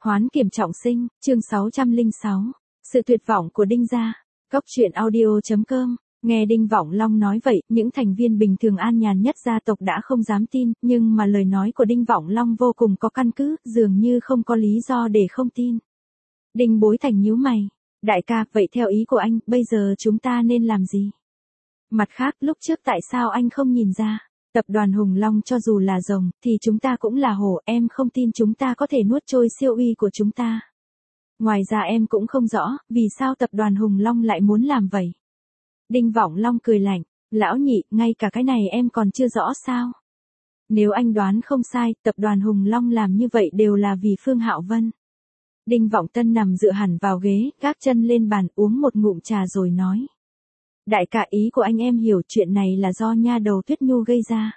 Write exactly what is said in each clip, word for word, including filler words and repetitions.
Hoán kiểm trọng sinh, chương sáu trăm lẻ sáu. Sự tuyệt vọng của Đinh gia. Cốc truyện audio chấm com. Nghe Đinh Vọng Long nói vậy, những thành viên bình thường an nhàn nhất gia tộc đã không dám tin, nhưng mà lời nói của Đinh Vọng Long vô cùng có căn cứ, dường như không có lý do để không tin. Đinh Bối Thành nhíu mày. Đại ca, vậy theo ý của anh, bây giờ chúng ta nên làm gì? Mặt khác, lúc trước tại sao anh không nhìn ra? Tập đoàn Hùng Long cho dù là rồng, thì chúng ta cũng là hổ, em không tin chúng ta có thể nuốt trôi siêu uy của chúng ta. Ngoài ra em cũng không rõ, vì sao tập đoàn Hùng Long lại muốn làm vậy. Đinh Vọng Long cười lạnh, lão nhị, ngay cả cái này em còn chưa rõ sao. Nếu anh đoán không sai, tập đoàn Hùng Long làm như vậy đều là vì Phương Hạo Vân. Đinh Vọng Tân nằm dựa hẳn vào ghế, gác chân lên bàn uống một ngụm trà rồi nói. Đại ca, ý của anh em hiểu, chuyện này là do nha đầu Tuyết Nhu gây ra.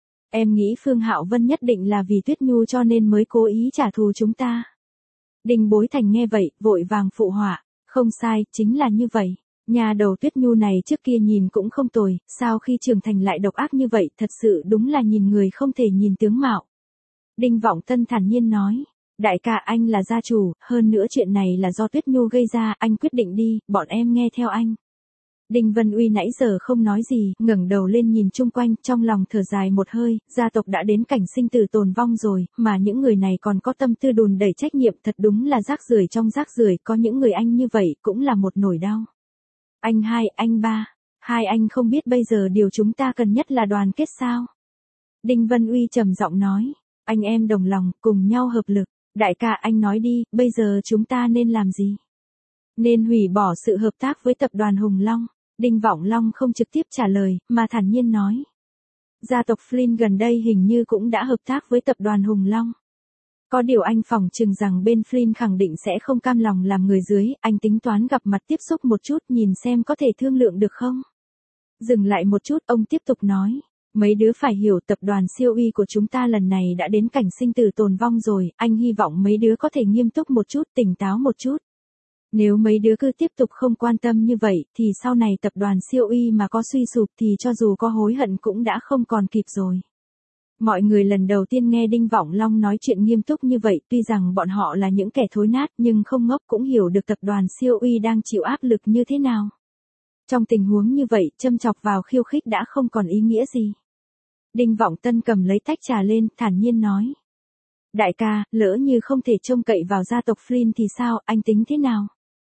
Em nghĩ Phương Hạo Vân nhất định là vì Tuyết Nhu cho nên mới cố ý trả thù chúng ta. Đinh Bối Thành nghe vậy, vội vàng phụ họa, không sai, chính là như vậy. Nha đầu Tuyết Nhu này trước kia nhìn cũng không tồi, sao khi trưởng thành lại độc ác như vậy, thật sự đúng là nhìn người không thể nhìn tướng mạo. Đinh Vọng Tân thản nhiên nói, đại ca, anh là gia chủ, hơn nữa chuyện này là do Tuyết Nhu gây ra, anh quyết định đi, bọn em nghe theo anh. Đinh Vân Uy nãy giờ không nói gì, ngẩng đầu lên nhìn chung quanh, trong lòng thở dài một hơi, gia tộc đã đến cảnh sinh tử tồn vong rồi, mà những người này còn có tâm tư đùn đẩy trách nhiệm, thật đúng là rác rưởi trong rác rưởi, có những người anh như vậy cũng là một nỗi đau. Anh hai, anh ba, hai anh không biết bây giờ điều chúng ta cần nhất là đoàn kết sao? Đinh Vân Uy trầm giọng nói, anh em đồng lòng, cùng nhau hợp lực. Đại ca, anh nói đi, bây giờ chúng ta nên làm gì? Nên hủy bỏ sự hợp tác với tập đoàn Hùng Long. Đinh Vọng Long không trực tiếp trả lời, mà thản nhiên nói. Gia tộc Flynn gần đây hình như cũng đã hợp tác với tập đoàn Hùng Long. Có điều anh phỏng chừng rằng bên Flynn khẳng định sẽ không cam lòng làm người dưới, anh tính toán gặp mặt tiếp xúc một chút nhìn xem có thể thương lượng được không? Dừng lại một chút, ông tiếp tục nói. Mấy đứa phải hiểu tập đoàn siêu uy của chúng ta lần này đã đến cảnh sinh tử tồn vong rồi, anh hy vọng mấy đứa có thể nghiêm túc một chút, tỉnh táo một chút. Nếu mấy đứa cứ tiếp tục không quan tâm như vậy, thì sau này tập đoàn siêu uy mà có suy sụp thì cho dù có hối hận cũng đã không còn kịp rồi. Mọi người lần đầu tiên nghe Đinh Vọng Long nói chuyện nghiêm túc như vậy, tuy rằng bọn họ là những kẻ thối nát nhưng không ngốc cũng hiểu được tập đoàn siêu uy đang chịu áp lực như thế nào. Trong tình huống như vậy, châm chọc vào khiêu khích đã không còn ý nghĩa gì. Đinh Vọng Tân cầm lấy tách trà lên, thản nhiên nói. Đại ca, lỡ như không thể trông cậy vào gia tộc Flynn thì sao, anh tính thế nào?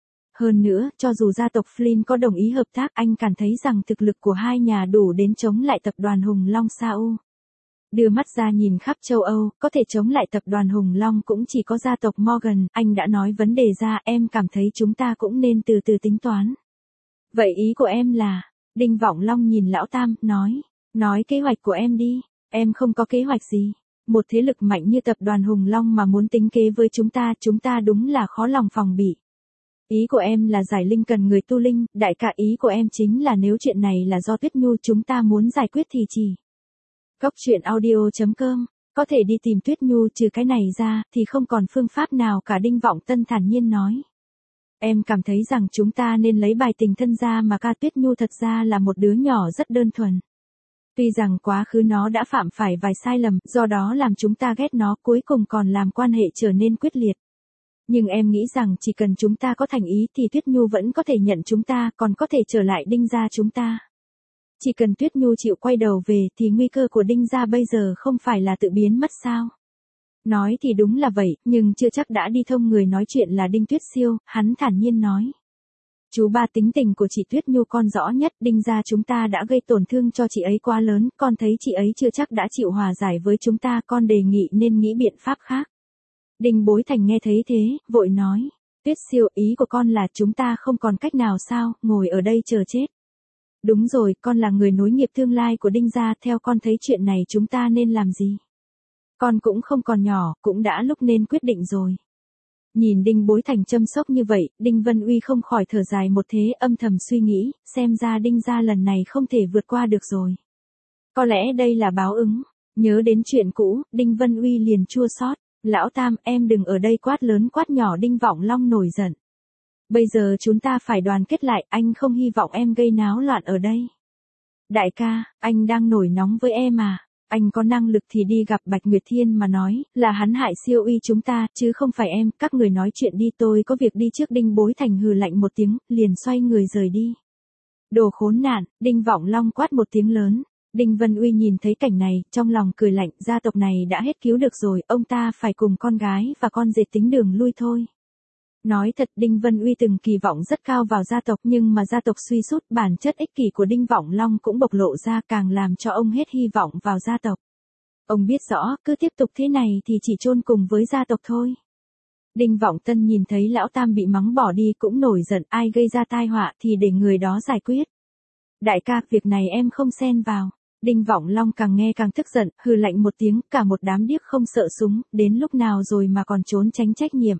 Hơn nữa, cho dù gia tộc Flynn có đồng ý hợp tác, anh cảm thấy rằng thực lực của hai nhà đủ đến chống lại tập đoàn Hùng Long sao? Đưa mắt ra nhìn khắp châu Âu, có thể chống lại tập đoàn Hùng Long cũng chỉ có gia tộc Morgan, anh đã nói vấn đề ra, em cảm thấy chúng ta cũng nên từ từ tính toán. Vậy ý của em là, Đinh Vọng Long nhìn Lão Tam, nói, nói kế hoạch của em đi, em không có kế hoạch gì. Một thế lực mạnh như tập đoàn Hùng Long mà muốn tính kế với chúng ta, chúng ta đúng là khó lòng phòng bị. Ý của em là giải linh cần người tu linh, đại ca, ý của em chính là nếu chuyện này là do Tuyết Nhu chúng ta muốn giải quyết thì chỉ. Cốc truyện audio chấm com, có thể đi tìm Tuyết Nhu, trừ cái này ra, thì không còn phương pháp nào cả. Đinh Vọng Tân thản nhiên nói. Em cảm thấy rằng chúng ta nên lấy bài tình thân ra mà ca. Tuyết Nhu thật ra là một đứa nhỏ rất đơn thuần. Tuy rằng quá khứ nó đã phạm phải vài sai lầm, do đó làm chúng ta ghét nó, cuối cùng còn làm quan hệ trở nên quyết liệt. Nhưng em nghĩ rằng chỉ cần chúng ta có thành ý thì Tuyết Nhu vẫn có thể nhận chúng ta, còn có thể trở lại Đinh gia chúng ta. Chỉ cần Tuyết Nhu chịu quay đầu về thì nguy cơ của Đinh gia bây giờ không phải là tự biến mất sao? Nói thì đúng là vậy, nhưng chưa chắc đã đi thông người nói chuyện là Đinh Tuyết Siêu, hắn thản nhiên nói. Chú ba, tính tình của chị Tuyết Nhu con rõ nhất, Đinh gia chúng ta đã gây tổn thương cho chị ấy quá lớn, con thấy chị ấy chưa chắc đã chịu hòa giải với chúng ta, con đề nghị nên nghĩ biện pháp khác. Đinh Bối Thành nghe thấy thế, vội nói, Tuyết Siêu, ý của con là chúng ta không còn cách nào sao, ngồi ở đây chờ chết. Đúng rồi, con là người nối nghiệp tương lai của Đinh gia, theo con thấy chuyện này chúng ta nên làm gì? Con cũng không còn nhỏ, cũng đã lúc nên quyết định rồi. Nhìn Đinh Bối Thành châm sốc như vậy, Đinh Vân Uy không khỏi thở dài một thế, âm thầm suy nghĩ, xem ra Đinh gia lần này không thể vượt qua được rồi. Có lẽ đây là báo ứng. Nhớ đến chuyện cũ, Đinh Vân Uy liền chua xót. Lão Tam, em đừng ở đây quát lớn quát nhỏ. Đinh Vọng Long nổi giận. Bây giờ chúng ta phải đoàn kết lại, anh không hy vọng em gây náo loạn ở đây. Đại ca, anh đang nổi nóng với em à? anh có năng lực thì đi gặp Bạch Nguyệt Thiên mà nói, là hắn hại siêu uy chúng ta, chứ không phải em, các người nói chuyện đi, tôi có việc đi trước. Đinh Bối Thành hừ lạnh một tiếng, liền xoay người rời đi. Đồ khốn nạn, Đinh Vọng Long quát một tiếng lớn. Đinh Vân Uy nhìn thấy cảnh này, trong lòng cười lạnh, gia tộc này đã hết cứu được rồi, ông ta phải cùng con gái và con dệt tính đường lui thôi. Nói thật, Đinh Vân Uy từng kỳ vọng rất cao vào gia tộc, nhưng mà gia tộc suy sút, bản chất ích kỷ của Đinh Vọng Long cũng bộc lộ ra, càng làm cho ông hết hy vọng vào gia tộc. Ông biết rõ, cứ tiếp tục thế này thì chỉ chôn cùng với gia tộc thôi. Đinh Vọng Tân nhìn thấy lão tam bị mắng bỏ đi cũng nổi giận, ai gây ra tai họa thì để người đó giải quyết. Đại ca, việc này em không xen vào. Đinh Vọng Long càng nghe càng tức giận, hừ lạnh một tiếng, cả một đám điếc không sợ súng, đến lúc nào rồi mà còn trốn tránh trách nhiệm.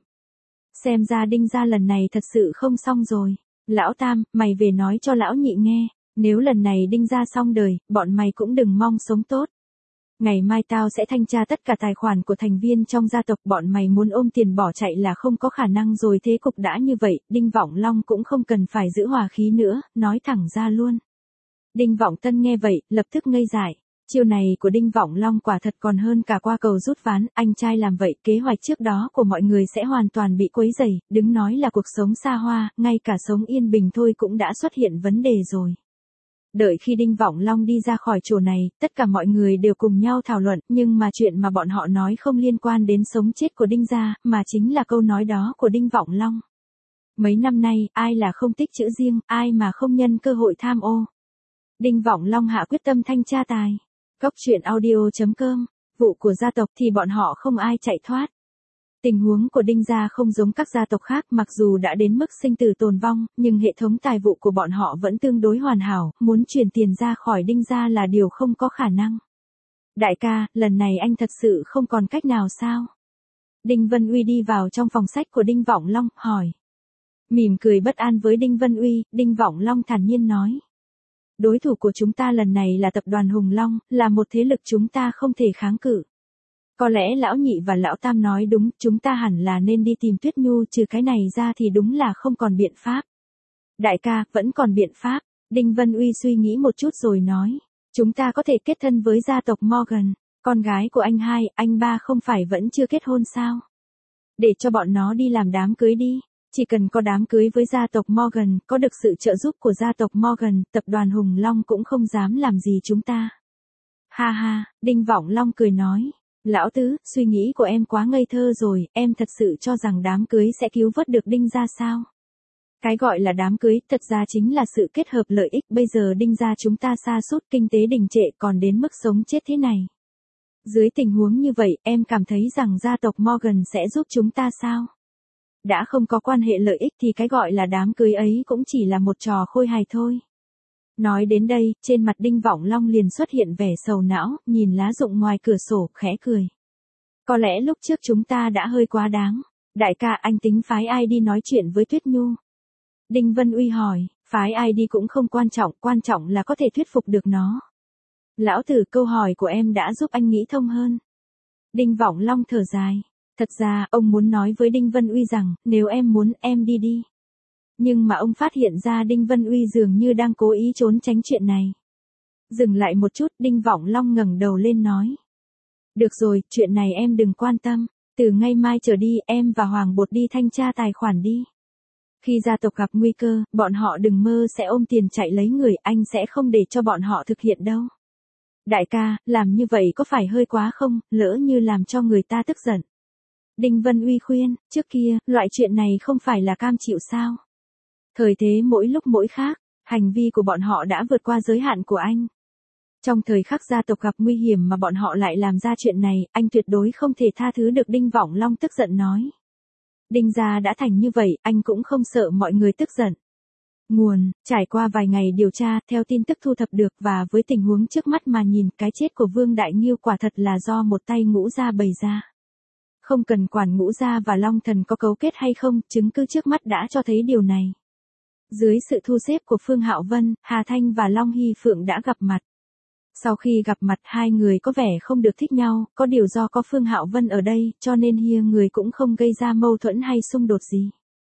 Xem ra Đinh gia lần này thật sự không xong rồi. Lão tam, mày về nói cho lão nhị nghe, nếu lần này Đinh gia xong đời, bọn mày cũng đừng mong sống tốt. Ngày mai tao sẽ thanh tra tất cả tài khoản của thành viên trong gia tộc, bọn mày muốn ôm tiền bỏ chạy là không có khả năng rồi. Thế cục đã như vậy, Đinh Vọng Long cũng không cần phải giữ hòa khí nữa, nói thẳng ra luôn. Đinh Vọng Tân nghe vậy, lập tức ngây dại. Chiêu này của Đinh Vọng Long quả thật còn hơn cả qua cầu rút ván, anh trai làm vậy, kế hoạch trước đó của mọi người sẽ hoàn toàn bị quấy rầy, đừng nói là cuộc sống xa hoa, ngay cả sống yên bình thôi cũng đã xuất hiện vấn đề rồi. Đợi khi Đinh Vọng Long đi ra khỏi chỗ này, tất cả mọi người đều cùng nhau thảo luận, nhưng mà chuyện mà bọn họ nói không liên quan đến sống chết của Đinh gia, mà chính là câu nói đó của Đinh Vọng Long. Mấy năm nay, ai là không tích chữ riêng, ai mà không nhân cơ hội tham ô. Đinh Vọng Long hạ quyết tâm thanh tra tài. Góc truyện audio chấm com, vụ của gia tộc thì bọn họ không ai chạy thoát. Tình huống của Đinh gia không giống các gia tộc khác, mặc dù đã đến mức sinh tử tồn vong, nhưng hệ thống tài vụ của bọn họ vẫn tương đối hoàn hảo, muốn chuyển tiền ra khỏi Đinh gia là điều không có khả năng. Đại ca, lần này anh thật sự không còn cách nào sao? Đinh Vân Uy đi vào trong phòng sách của Đinh Vọng Long, hỏi. Mỉm cười bất an với Đinh Vân Uy, Đinh Vọng Long thản nhiên nói. Đối thủ của chúng ta lần này là tập đoàn Hùng Long, là một thế lực chúng ta không thể kháng cự. Có lẽ lão nhị và lão tam nói đúng, chúng ta hẳn là nên đi tìm Tuyết Nhu, trừ cái này ra thì đúng là không còn biện pháp. Đại ca, vẫn còn biện pháp. Đinh Vân Uy suy nghĩ một chút rồi nói. Chúng ta có thể kết thân với gia tộc Morgan, con gái của anh hai, anh ba không phải vẫn chưa kết hôn sao? Để cho bọn nó đi làm đám cưới đi. Chỉ cần có đám cưới với gia tộc Morgan, có được sự trợ giúp của gia tộc Morgan, tập đoàn Hùng Long cũng không dám làm gì chúng ta. Ha ha, Đinh Vọng Long cười nói. Lão tứ, suy nghĩ của em quá ngây thơ rồi, em thật sự cho rằng đám cưới sẽ cứu vớt được Đinh gia sao? Cái gọi là đám cưới, thật ra chính là sự kết hợp lợi ích, bây giờ Đinh gia chúng ta sa sút, kinh tế đình trệ, còn đến mức sống chết thế này. Dưới tình huống như vậy, em cảm thấy rằng gia tộc Morgan sẽ giúp chúng ta sao? Đã không có quan hệ lợi ích thì cái gọi là đám cưới ấy cũng chỉ là một trò khôi hài thôi. Nói đến đây, trên mặt Đinh Vọng Long liền xuất hiện vẻ sầu não, nhìn lá rụng ngoài cửa sổ, khẽ cười. Có lẽ lúc trước chúng ta đã hơi quá đáng. Đại ca, anh tính phái ai đi nói chuyện với Tuyết Nhu? Đinh Vân Uy hỏi, phái ai đi cũng không quan trọng, quan trọng là có thể thuyết phục được nó. Lão tử, câu hỏi của em đã giúp anh nghĩ thông hơn. Đinh Vọng Long thở dài. Thật ra, ông muốn nói với Đinh Vân Uy rằng, nếu em muốn, em đi đi. Nhưng mà ông phát hiện ra Đinh Vân Uy dường như đang cố ý trốn tránh chuyện này. Dừng lại một chút, Đinh Vọng Long ngẩng đầu lên nói. Được rồi, chuyện này em đừng quan tâm. Từ ngày mai trở đi, em và Hoàng Bột đi thanh tra tài khoản đi. Khi gia tộc gặp nguy cơ, bọn họ đừng mơ sẽ ôm tiền chạy lấy người, anh sẽ không để cho bọn họ thực hiện đâu. Đại ca, làm như vậy có phải hơi quá không, lỡ như làm cho người ta tức giận. Đinh Vân Uy khuyên, trước kia, loại chuyện này không phải là cam chịu sao? Thời thế mỗi lúc mỗi khác, hành vi của bọn họ đã vượt qua giới hạn của anh. Trong thời khắc gia tộc gặp nguy hiểm mà bọn họ lại làm ra chuyện này, anh tuyệt đối không thể tha thứ được. Đinh Vọng Long tức giận nói. Đinh gia đã thành như vậy, anh cũng không sợ mọi người tức giận. Nguồn, trải qua vài ngày điều tra, theo tin tức thu thập được và với tình huống trước mắt mà nhìn, cái chết của Vương Đại Nghiêu quả thật là do một tay ngũ gia bày ra. Không cần quản ngũ gia và Long Thần có cấu kết hay không, chứng cứ trước mắt đã cho thấy điều này. Dưới sự thu xếp của Phương Hạo Vân, Hà Thanh và Long Hy Phượng đã gặp mặt. Sau khi gặp mặt hai người có vẻ không được thích nhau, có điều do có Phương Hạo Vân ở đây, cho nên hia người cũng không gây ra mâu thuẫn hay xung đột gì.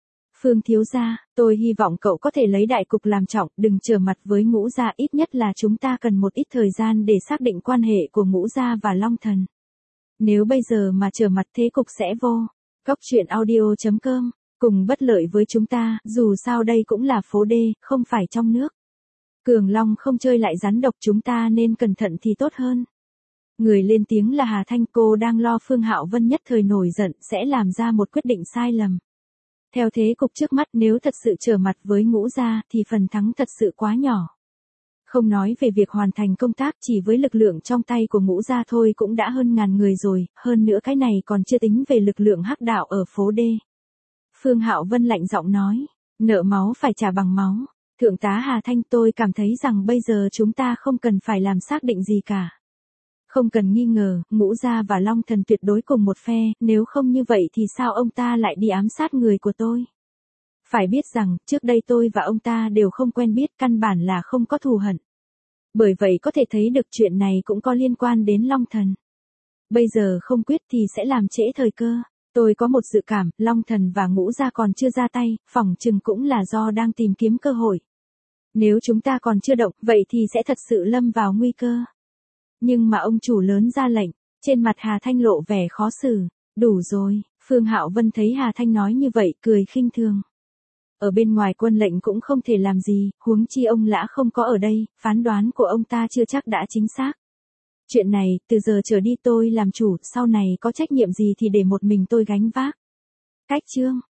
Phương thiếu gia, tôi hy vọng cậu có thể lấy đại cục làm trọng, đừng trở mặt với Ngũ gia, ít nhất là chúng ta cần một ít thời gian để xác định quan hệ của Ngũ gia và Long Thần. Nếu bây giờ mà trở mặt thế cục sẽ vô. Góc truyện audio chấm com, cùng bất lợi với chúng ta, dù sao đây cũng là phố đê, không phải trong nước. Cường Long không chơi lại rắn độc, chúng ta nên cẩn thận thì tốt hơn. Người lên tiếng là Hà Thanh, cô đang lo Phương Hạo Vân nhất thời nổi giận sẽ làm ra một quyết định sai lầm. Theo thế cục trước mắt, nếu thật sự trở mặt với Ngũ gia thì phần thắng thật sự quá nhỏ. Không nói về việc hoàn thành công tác, chỉ với lực lượng trong tay của Ngũ gia thôi cũng đã hơn ngàn người rồi, hơn nữa cái này còn chưa tính về lực lượng hắc đạo ở phố đê. Phương Hạo Vân lạnh giọng nói, nợ máu phải trả bằng máu. Thượng tá Hà Thanh, tôi cảm thấy rằng bây giờ chúng ta không cần phải làm xác định gì cả. Không cần nghi ngờ, Ngũ gia và Long Thần tuyệt đối cùng một phe, nếu không như vậy thì sao ông ta lại đi ám sát người của tôi? Phải biết rằng, trước đây tôi và ông ta đều không quen biết, căn bản là không có thù hận. Bởi vậy có thể thấy được chuyện này cũng có liên quan đến Long Thần. Bây giờ không quyết thì sẽ làm trễ thời cơ. Tôi có một dự cảm, Long Thần và Ngũ gia còn chưa ra tay, phỏng chừng cũng là do đang tìm kiếm cơ hội. Nếu chúng ta còn chưa động, vậy thì sẽ thật sự lâm vào nguy cơ. Nhưng mà ông chủ lớn ra lệnh, trên mặt Hà Thanh lộ vẻ khó xử. Đủ rồi, Phương Hạo Vân thấy Hà Thanh nói như vậy, cười khinh thường. Ở bên ngoài quân lệnh cũng không thể làm gì, huống chi ông Lã không có ở đây, phán đoán của ông ta chưa chắc đã chính xác. Chuyện này, từ giờ trở đi tôi làm chủ, sau này có trách nhiệm gì thì để một mình tôi gánh vác. Cách chương